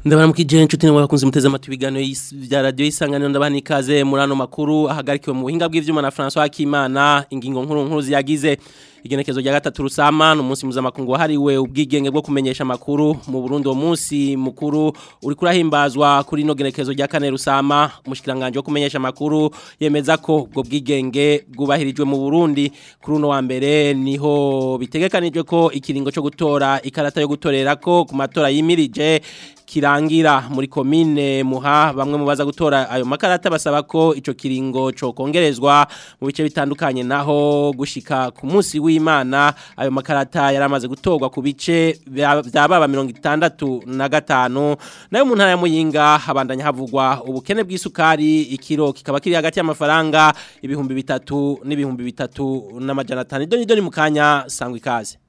Ndabara mukije inshuti ne mwakunze muteze amatwi ibiganiro vya radio isanganiro ndabani ikaze murano makuru ahagarikiwe mu buhinga bw'ivyuma na François Akimana ingingo nkuru ziyagize igenekezo rya gatatu rusama n'umunsi mpuzamakungu wahariwe ubwigenge bwo kumenyesha makuru mu Burundi. Uwo munsi mukuru uri kurahimbazwa kuri no genekezo rya kane rusama. Umushikiranganje wo kumenyesha makuru yemeza ko ubwo bwigenge bwubahirijwe mu Burundi. Kuri uno wa mbere niho bitegekanijwe ko ikiringo cyo gutora ikarata yo gutorerako ku matora yimirije kirangira muri komine Muha. Bamwe mubaza gutora ayo makarata basaba ko ico kiringo cyo kongerezwa mu bice bitandukanye, naho gushika ku munsi w'Imana ayo makarata yaramaze gutorwa ku bice byababa 65. Nayo mu ntara ya Muyinga habandanya havugwa ubukene bw'isukari, ikiro kikaba kiri hagati y'amafaranga 3,000 n'ibihumbi 3,500. Doni mu kanya sangwa ikaze.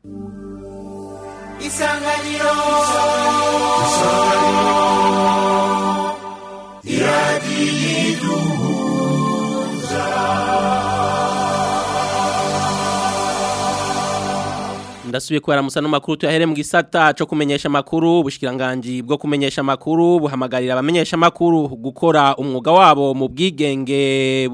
Isanganiro Ndasubiye kwara musano makuru tuyahere mu gisata cyo kumenyesha makuru. Ubushikiranganje bwo kumenyesha makuru buhamagarira abamenyesha makuru gukora umwuga wabo mu bwigenge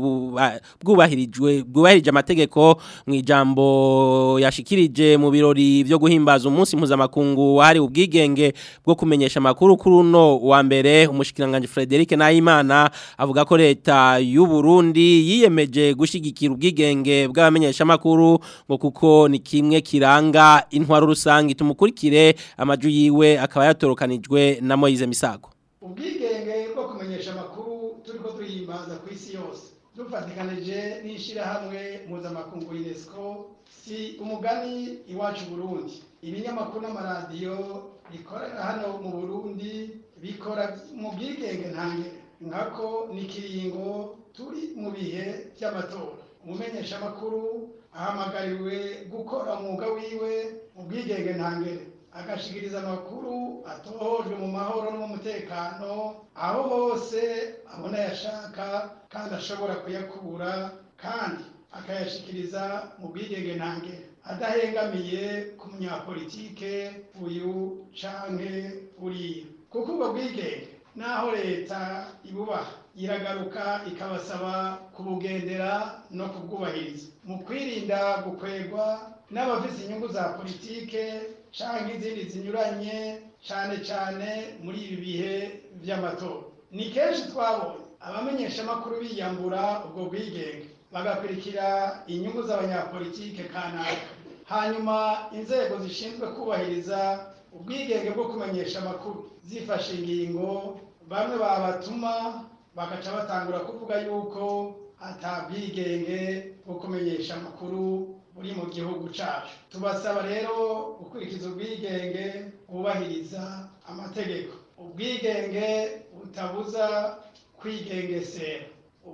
bwubahirije amategeko. Mu ijambo yashikirije mu birori byo guhimbaza umunsi mpuzamakungu wahari ubwigenge bwo kumenyesha makuru kuri uno wa mbere, umushikiranganje Frederic Nahimana avuga ko leta y'u Burundi yiyemeje gushigikira ubwigenge bw'abamenyesha makuru ngo kuko ni kimwe kiranga intwaro rusangi. Tumukurikire amaju yiwe akaba yatorokanijwe na Moize Misago. Ubwigenge bwo kumenyesha makuru turiko tuyimbaza ku isi yose dufatikanije n'ishira hamwe mpuzamakungu UNESCO si umugani iwacu Burundi. Ibinyamakuru n'amaradiyo bikorera hano mu Burundi bikora mu bwigenge ntange nkako nikiringo turi mu bihe by'amatora. Umumenyesha makuru ahamagariwe gukora umwuga wiwe mu bwigenge ntangere, agashikiriza amakuru atohojwe mu mahoro no mu mutekano aho hose abona yashaka kandi ashobora kuyakura, kandi akayashikiriza mu bwigenge ntangere adahengamiye ku munyapolitike uyu canke uriya. Kuko ubwo bwigenge naho leta ibubaha iragaruka ikabasaba kubugendera no kubwubahiriza mu kwirinda gukwegwa n'abafise inyungu za politike canke izindi zinyuranye, cane muri ibi bihe vy'amatora. Ni kenshi twabonye abamenyesha makuru biyambura ubwo bwigenge bagakurikira inyungu z'abanyapolitike kanaka, hanyuma inzego zishinzwe kubahiriza ubwigenge bwo kumenyesha makuru zifashe ingingo, bamwe babatuma bakaca batangura kuvuga yuko atabwigenge bwo kumenyesha makuru buri mu gihugu cacu. Tubasaba rero gukurikiza ubwigenge bwubahiriza amategeko, ubwigenge butabuza kwigengesera,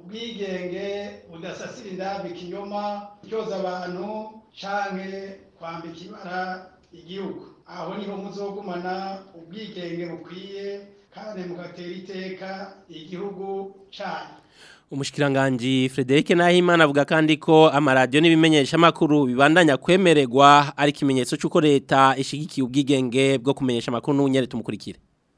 ubwigenge budasasira indabi ikinyoma byoza abantu canke kwambika ibara igihugu. Aho niho muzogumana ubwigenge bukwiye kandi mugatera iteka igihugu cyane. Umushikiranganje Frederic Nahimana avuga kandi ko amaradiyo n'ibimenyesha makuru bibandanya kwemererwa ari kimenyetso cyuko leta ishigikiye ubwigenge bwo kumenyesha makuru. N'unyere tumukurikire.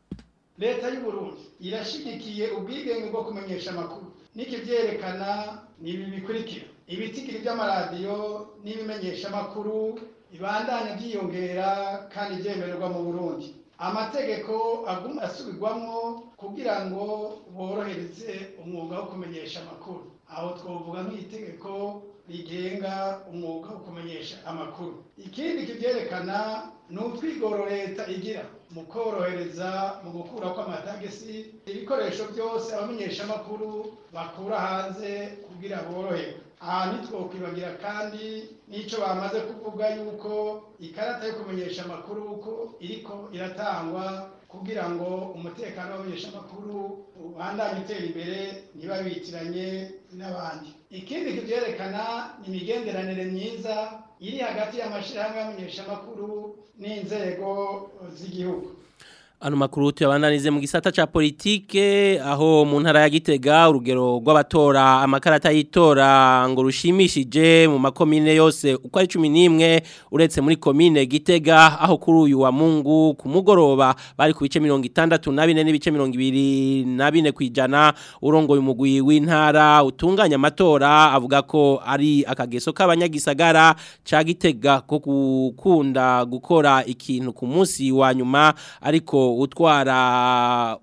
Leta y'u Burundi irashigikiye ubwigenge bwo kumenyesha makuru. Niki vyerekana nibi bikurikira: ibitigiri by'amaradiyo n'ibimenyesha makuru ibandanya byiyongera kandi byemererwa mu Burundi. Amategeko aguma asubirwamwo kugira ngo borohereze umwuga wo kumenyesha amakuru. Aho twovuga nk'itegeko rigenga umwuga wo kumenyesha amakuru. Ikindi kivyerekana n'utwigoro leta igira mu korohereza mu gukura kw'amatagisi ibikoresho byose abamenyesha amakuru bakura hanze kugira boroherwe. Aha ntitwokwibagira kandi n'ico bamaze kuvuga yuko ikarata yo kumenyesha amakuru uko iriko iratangwa kugira ngo umutekano w'abamenyesha amakuru ubandanye utera imbere ntibabitiranye n'abandi. Ikindi kivyerekana ni imigenderanire myiza iri hagati y'amashirahamwe y'abamenyesha amakuru n'inzego z'igihugu. Ano makuru tuyabananize mu gisata ca politike aho mu ntara ya Gitega urugero rw'abatora amakarata y'itora ngo rushimishije mu makomine yose uko ari 11 uretse muri komine Gitega aho kuri uyu wa Mungu ku mugoroba bari ku bice 64 n'ibice 24 kwijana urongoye umugwi w'intara utunganya amatora avuga ko ari akageso k'abanyagisagara ca Gitega ko gukunda gukora ikintu ku munsi wa nyuma ariko utwara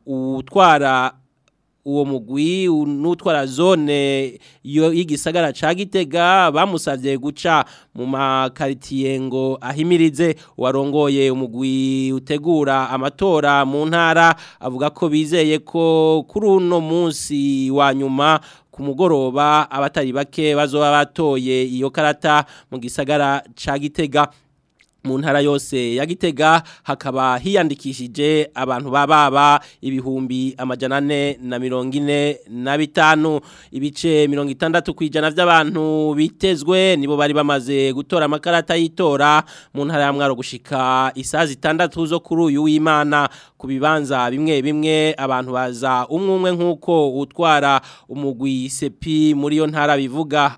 uwo mugwi n'utwara zone y'igisagara ca Gitega bamusavye guca mu makaritiye ngo ahimirize warongoye umugwi utegura amatora mu ntara avuga ko bizeye ko kuri uno munsi wa nyuma ku mugoroba abatari bake bazoba batoye iyo karata mu gisagara ca Gitega mu ntara yose ya Gitega hakaba hiyandikishije abantu bababa ibihumbi 445 ibice 60 kwijana by'abantu bitezwe nibo bari bamaze gutora amakarata y'itora mu ntara ya Mwaro gushika isazi 6 zo kuri uyu w'Imana ku bibanza bimwe abantu baza umwe nkuko utwara umugwi sepi muri yo ntara bivuga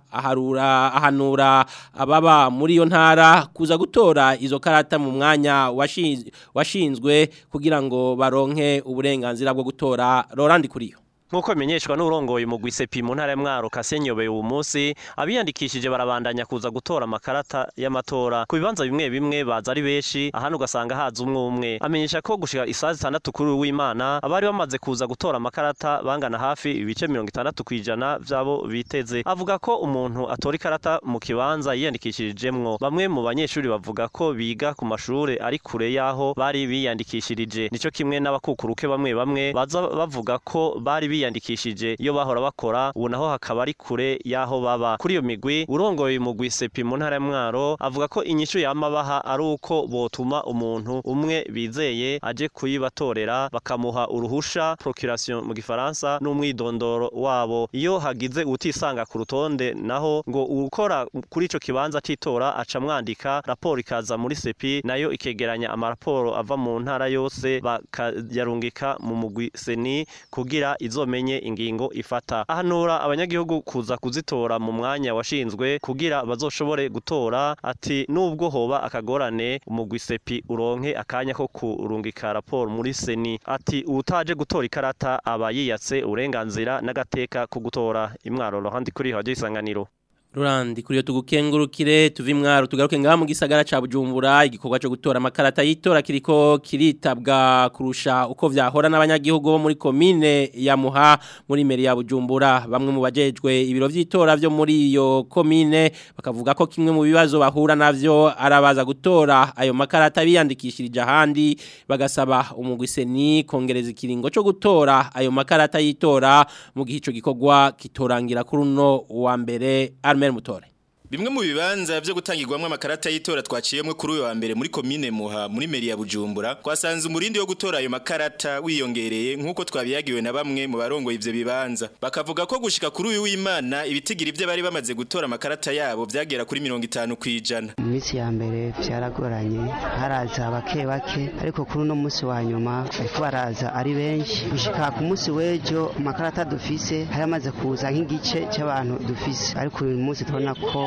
ahanura ababa muri yo ntara kuza gutora izo karata mu mwanya washinzwe kugira ngo baronke uburenganzira bwo gutora Laurent Kuriyo Nkuko bimenyeshwa n'urongoye umugwi sepi mu ntara ya Mwaro Kasenyobeye uwo munsi abiyandikishije barabandanya kuza gutora amakarata y'amatora ku bibanza bimwe baza ari beshi ahano ugasanga haza umwe amenyesha ko gushika isazi 6 kuri w'Imana abari bamaze kuza gutora amakarata bangana hafi ibice 60 kwijana vyabo biteze avuga ko umuntu atora ikarata mu kibanza yiyandikishirijemwo bamwe mu banyeshuri bavuga ko biga ku mashure ari kure yaho bari biyandikishirije nico kimwe n'abakukuruke bamwe baza bavuga ko bari biyandikishije iyo bahora bakora ubu naho hakaba ari kure yaho baba kuri iyo migwi urongoye umugwi sepi mu ntara ya Mwaro avuga ko inyishu yamabaha ari uko botuma umuntu umwe bizeye aje kuyibatorera bakamuha uruhusha procuration mu gifaransa n'umwidondoro wabo iyo hagize utisanga ku rutonde naho ngo ukora kuri ico kibanza citora aca mwandika raporo ikaza muri sepi nayo ikegeranya amaraporo ava mu ntara yose bakayarungika mu mugwi seni kugira izo menye ingingo ifata ahanura abanyagihugu kuza kuzitora mu mwanya washinzwe kugira bazoshobore gutora ati nubwo hoba akagorane umugwi sepi uronke akanya ko kurungika raporo muri seni ati utaje gutora ikarata aba yiyatse uburenganzira n'agateka ko gutora Imwaro Laurent Kuriyo Radio Isanganiro Laurent Kuriyo tugukengurukire tuvi Mwaro tugaruke ngaha mu gisagara ca Bujumbura igikorwa cyo gutora amakarata y'itora kiriko kiritabwa kurusha uko vyahora n'abanyagihugu bo muri komine ya Muha muri meri ya Bujumbura bamwe mu bajejwe ibiro vy'itora byo muri iyo komine bakavuga ko kimwe mu bibazo bahura navyo arabaza gutora ayo makarata biyandikishirije ahandi bagasaba umugwiseni kongereza ikiringo cyo gutora ayo makarata y'itora mu gihe ico gikorwa kitorangira kuri uno wa mbere Mutore. Bimwe mu bibanza byo gutangirwamwe amakarata y'itora twaciyemwe kuri uyu wa mbere muri komine Muha muri meri ya Bujumbura kwasanze umurindi wo gutora ayo makarata wiyongereye nkuko twabiyagiwe na bamwe mu barongo ivyo bibanza bakavuga ko gushika kuri uyu w'Imana ibitigira ivyo bari bamaze gutora amakarata yabo byagera kuri 50 kwijana. Imisi ya mbere byaragoranye haraza bake ariko kuri no munsi wa nyuma ariko baraza ari benshi gushika ku munsi wejo amakarata dufise haramaze kuza nk'igice cy'abantu dufise ariko uyu munsi tubona ko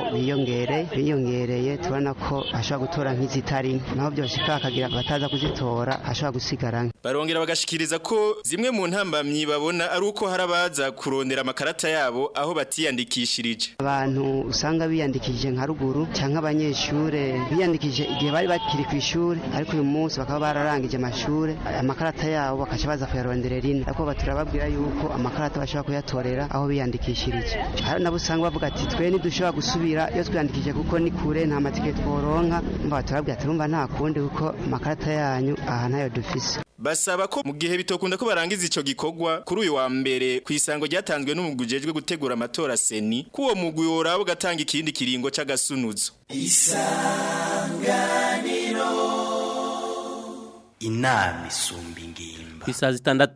biyongereye tubona ko ashobora gutora nk'izitari naho byose akagira bataza kuzitora ashobora gusigara barongera bagashikiriza ko zimwe mu ntambamyi babona ari uko harabaza kurondera amakarata yabo aho batiyandikishirije abantu usanga biyandikishije nka ruguru cyangwa abanyeshure biyandikishije igihe bari bakiri ku ishuri ariko uyu munsi bakaba bararangije amashure amakarata yabo bakaca baza kuyarondera rino ariko baturababwira yuko amakarata bashobora kuyatorera aho biyandikishirije hari nabo usanga bavuga ati twe ntidushobora gusubira iyo twiyandikije kuko ni kure nta matike tworonka mba turabwira ati rumva nta kundi kuko amakarata yanyu aha ntayo dufise basaba ko mu gihe bitokunda ko barangiza ico gikorwa kuri uyu wa mbere kwisango ryatanzwe n'umugujejwe gutegura amatora seni kuwo mugwi worabo gatanga ikindi kiringo c'agasunuzo Isanganiro inama isumba ingimba. Kwisa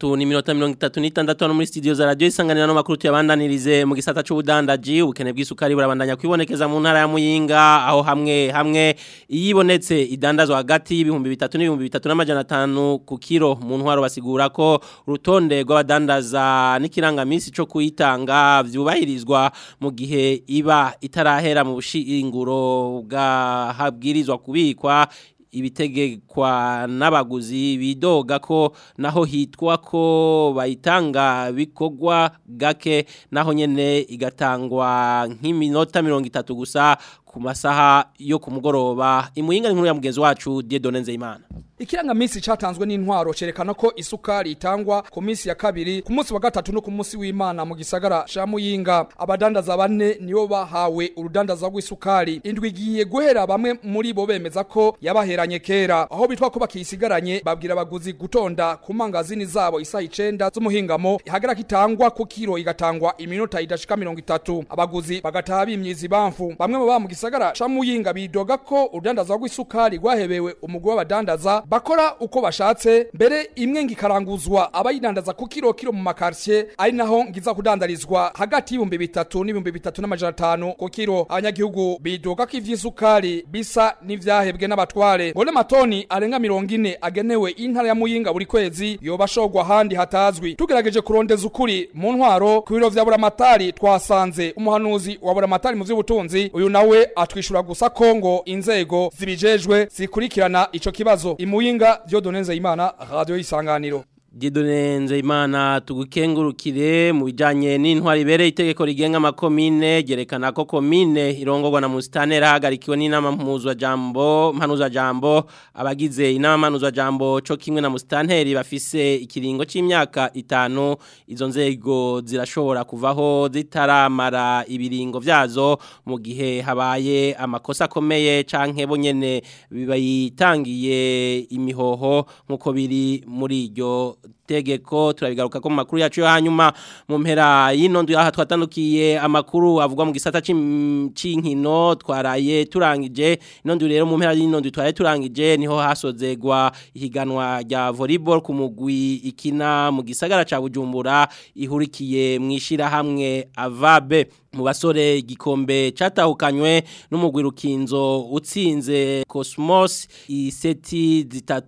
6:36 hano muri studio za radio Isanganiro no makuru tuyabandanirize mu gisata c'ubudandaji ubukene bw'isukari burabandanya kwibonekeza mu ntara ya Muyinga aho hamwe iyibonetse idandazwa hagati y'ibihumbi 3 n'ibihumbi 3,500 ku kilo mu ntwaro basigura ko urutonde rw'abadandaza n'ikirangamisi cyo kuyitanga vyubahirizwa mu gihe iba itarahera mu bushinguro bwa habwirizwa kubikwa ibitegekwa n'abaguzi bidoga ko naho hitwa ko bayitanga bikogwa gake naho nyene igatangwa nk'iminota 30 gusa ku masaha yo ku mugoroba Imuyinga nkuru ya mugenzi wacu Dieudonne Nzeyimana. Ikirangamisi catanzwe n'intwaro cerekana ko isukari itangwa ku minsi ya kabiri ku munsi wa gatatu no ku munsi w'Imana mu gisagara ca Muyinga. Abadandaza bane nibo bahawe urudandaza rw'isukari. Indwi igiye guhera bamwe muri bo bemeza ko yabaheranye kera. Aho bitwa ko bakisigaranye babwira abaguzi gutonda ku mangazini zabo isaha 9 z'umuhingamo ihagara kitangwa ku kilo igatangwa iminota idashika 30. Abaguzi bagataha bimyizi bamfu. Bamwe mu ba mu gisagara ca Muyinga bidoga ko urudandaza rw'isukari rwahebewe umugwi w'abadandaza bakora uko bashatse mbere imwe ngikaranguzwa abayidandaza ku kilo mu makartie ari naho ngiza kudandarizwa hagati y'ibihumbi 3 n'ibihumbi 3,500 ku kilo. Abanyagihugu bidoga ko ivy'isukari bisa n'ivyahebwe n'abatware ngo n'amatoni arenga 40 agenewe intara ya Muyinga buri kwezi yobashogwa handi hatazwi. Tugerageje kurondeza ukuri mu ntwaro ku biro vya Buramatari twasanze umuhanuzi wa Buramatari mu vy'ubutunzi uyu nawe atwishura gusa Kongo inzego zibijejwe zikurikirana ico kibazo. Imuyinga Dieudonne Nzeyimana Radio Isanganiro. Dieudonne Nzeyimana tugukengurukire mu bijanye n'intwari bere itegeko rigenga amakomine gerekana ko komine irongorwa na mustanera hagarikiwe n'inama mpanuzwa jambo abagize inama mpanuzwa jambo cyo kimwe na mustanteri bafise ikiringo c'imyaka 5 izo nzego zirashobora kuvaho zitaramara ibiringo vyazo mu gihe habaye amakosa akomeye canke bonyene bibayitangiye imihoho nkuko biri muri iryo tegeko. Turabigaruka ko mu makuru yacu yo hanyuma mu mpera y'inondwe aha twatandukiye amakuru avugwa mu gisata c'inkino twaraye turangije inondwe rero mu mpera y'inondwe twaraye turangije niho hasozegwa ihiganwa rya volleyball ku mugwi ikina mu gisagara ca Bujumbura ihurikiye mwishira hamwe Avabe. Mu basore igikombe catahukanywe n'umugwi Rukinzo utsinze Cosmos iseti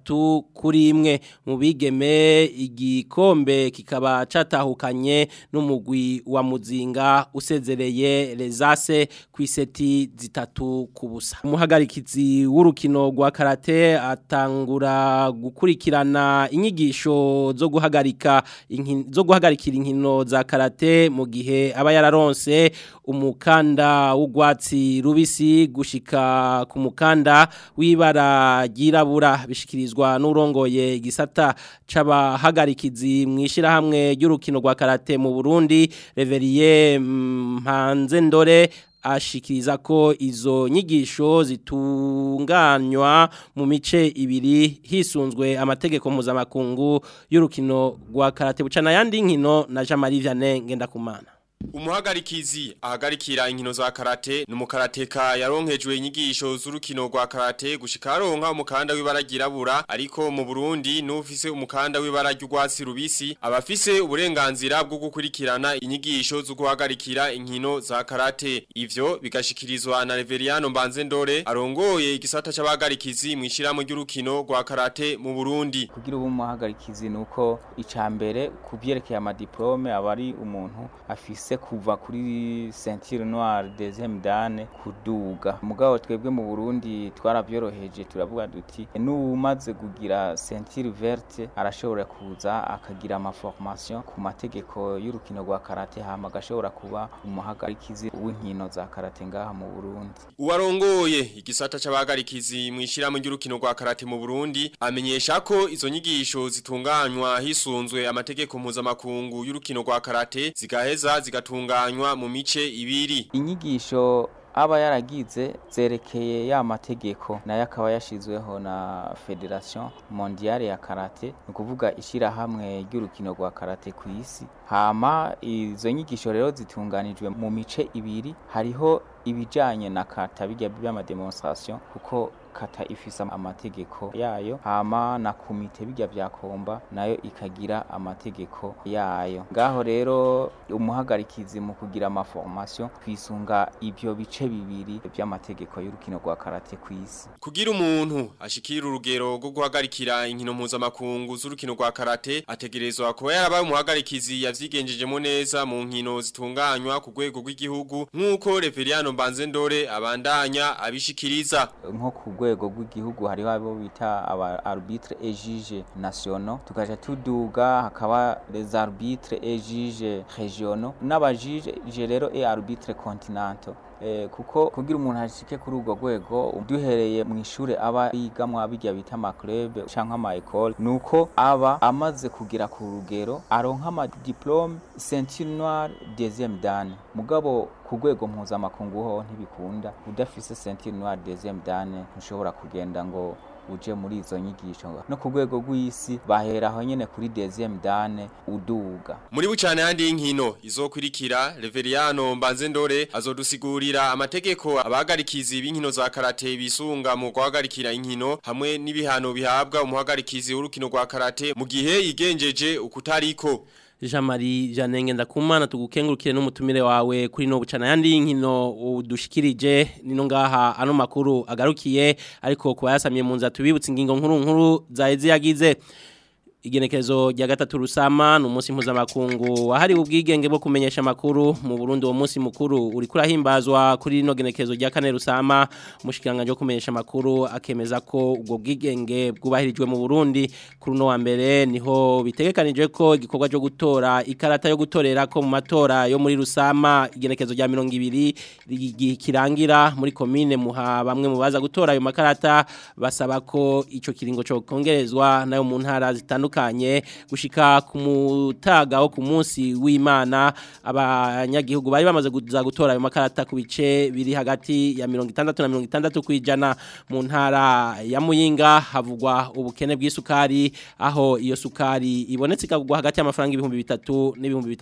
3-1 mu bigeme igikombe kikaba catahukanye n'umugwi wa Muzinga usezereye Rezase ku iseti 3-0. Umuhagarikizi w'urukino rwa karate atangura gukurikirana inyigisho zo guhagarikira inkino za karate mu gihe aba yararonse umukanda w'ugwatsi rubisi gushika ku mukanda w'ibara ryirabura bishikirizwa n'urongoye igisata c'abahagarikizi mwishira hamwe ry'urukino rwa karate mu Burundi Reveriye Mpanzendore ashikiriza ko izo nyigisho zitunganywa mu mice ibiri hisunzwe amategeko mpuzamakungu y'urukino rwa karate bucana yandi nkino na Jean-Marie Vianney Ngendakumana. Umuhagarikizi ahagarikira inkino za karate n'umukarateka yaronkejwe inyigisho z'urukino rwa karate gushika aronka umukanda w'ibara ryirabura ariko mu Burundi n'ufise umukanda w'ibara ry'ugwatsi rubisi abafise uburenganzira bwo gukurikirana inyigisho zo guhagarikira inkino za karate. Ivyo bigashikirizwa na Reveriano Mbanzendore arongoye igisata c'abahagarikizi mwishiramo ry'urukino rwa karate mu Burundi. Kugira ubu umuhagarikizi nuko icambere kubyerekeye amadiplome abari umuntu afise kuva kuri ceinture noire deuxième dan kuduga. Mugabo twebwe mu Burundi twarabyoroheje turavuga duti n'umaze kugira ceinture verte arashobora kuza akagira ama formation ku mategeko y'urukino rwa karate hama gashobora kuba umuhagarikizi w'inkino za karate ngaha mu Burundi. Uwarongoye igisata c'abahagarikizi mwishira mu ry'urukino rwa karate mu Burundi amenyesha ko izo nyigisho zitunganywa hisunzwe amategeko mpuzamakungu y'urukino rwa karate zigaheza zigatunganywa mu mice ibiri. Inyigisho aba yaragize zerekeye ya mategeko nayo akaba yashizweho na Federation Mondiale ya Karate nukuvuga ishira hamwe ry'urukino rwa karate ku isi. Hama izo nyigisho rero zitunganijwe mu mice ibiri hariho ibijanye na kata bijya by'ama demonstration kuko kata ifise amategeko yayo hama na komite bijya vyakomba nayo ikagira amategeko yayo ngaho rero umuhagarikizi mu kugira amaformation kwisunga ibyo bice bibiri by'amategeko y'urukino rwa karate kwisi kugira umuntu ashikira urugero rwo guhagarikira inkino mpuzamakungu z'urukino rwa karate ategerezwa kuba yarabaye umuhagarikizi yavyigenjejemo neza mu nkino zitunganywa ku rwego rw'igihugu nk'uko Reveriano Mbanzendore abandanya abishikiriza nko ku rwego rw'igihugu hariho abo bita aba arbitre et juge nationaux tukaja tuduga hakaba les arbitres et juges régionaux n'abajije rero et arbitres continentaux kuko kugira umuntu ashike kuri urwo rwego duhereye mu ishure aba yigamwa bijya bita ama club canke ama école nuko aba amaze kugira ku rugero aronka ama diplôme ceinture noire deuxième dan mugabo ku rwego mpuzamakungu ho ntibikunda udafise ceinture noire deuxième dan ntushobora kugenda ngo uje muri izo nyigisho no ku rwego rw'isi baheraho nyene kuri deuxième dan uduga muri bucane handi y'inkino izokurikira Reveriano Mbanzendore azodusigurira amategeko abahagarikizi b'inkino za karate bisunga mu guhagarikira inkino hamwe n'ibihano bihabwa umuhagarikizi w'urukino rwa karate mu gihe yigenjeje ukutariko Jean-Marie Janenge ndakumana tugukengurukire n'umutumire wawe kuri no bucana yandi inkino udushikirije nino ngaha ano makuru agarukiye ariko kuba yasamye mu nza tubibutse ingingo nkuru zaheze yagize igenekezo rya gatatu rusama n'umunsi mpuzamakungu wahariwe ubwigenge bwo kumenyesha makuru mu Burundi uwo munsi mukuru uri kurahimbazwa kuri no genekezo rya kane rusama umushikiranganje wo kumenyesha makuru akemeza ko ubwo bwigenge bwubahirijwe mu Burundi kuri no wa mbere niho bitegekanije ko igikorwa cyo gutora ikarata yo gutorera ko mu matora yo muri rusama igenekezo rya 200 kirangira muri commune Muha bamwe mu baza gutora ayo makarata basaba ko ico kiringo cyo kongerezwa nayo mu ntara zitandukanye gushika ku mutaga wo ku munsi w'Imana abanyagihugu bari bamaze gutora ayo makarata ku bice biri hagati ya 60 na 60 kwijana mu ntara ya Muyinga havugwa ubukene bw'isukari aho iyo sukari ibonetse ikagwa hagati y'amafaranga 3,000 n'ibihumbi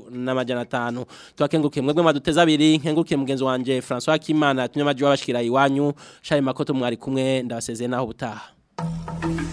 3,500 twakenguruke mwebwe maduteza abiri nkenguruke mugenzi wanje François Kimana tunyamaji wabashikira iwanyu shaye makoto mwari kumwe ndabasezeye naho butaha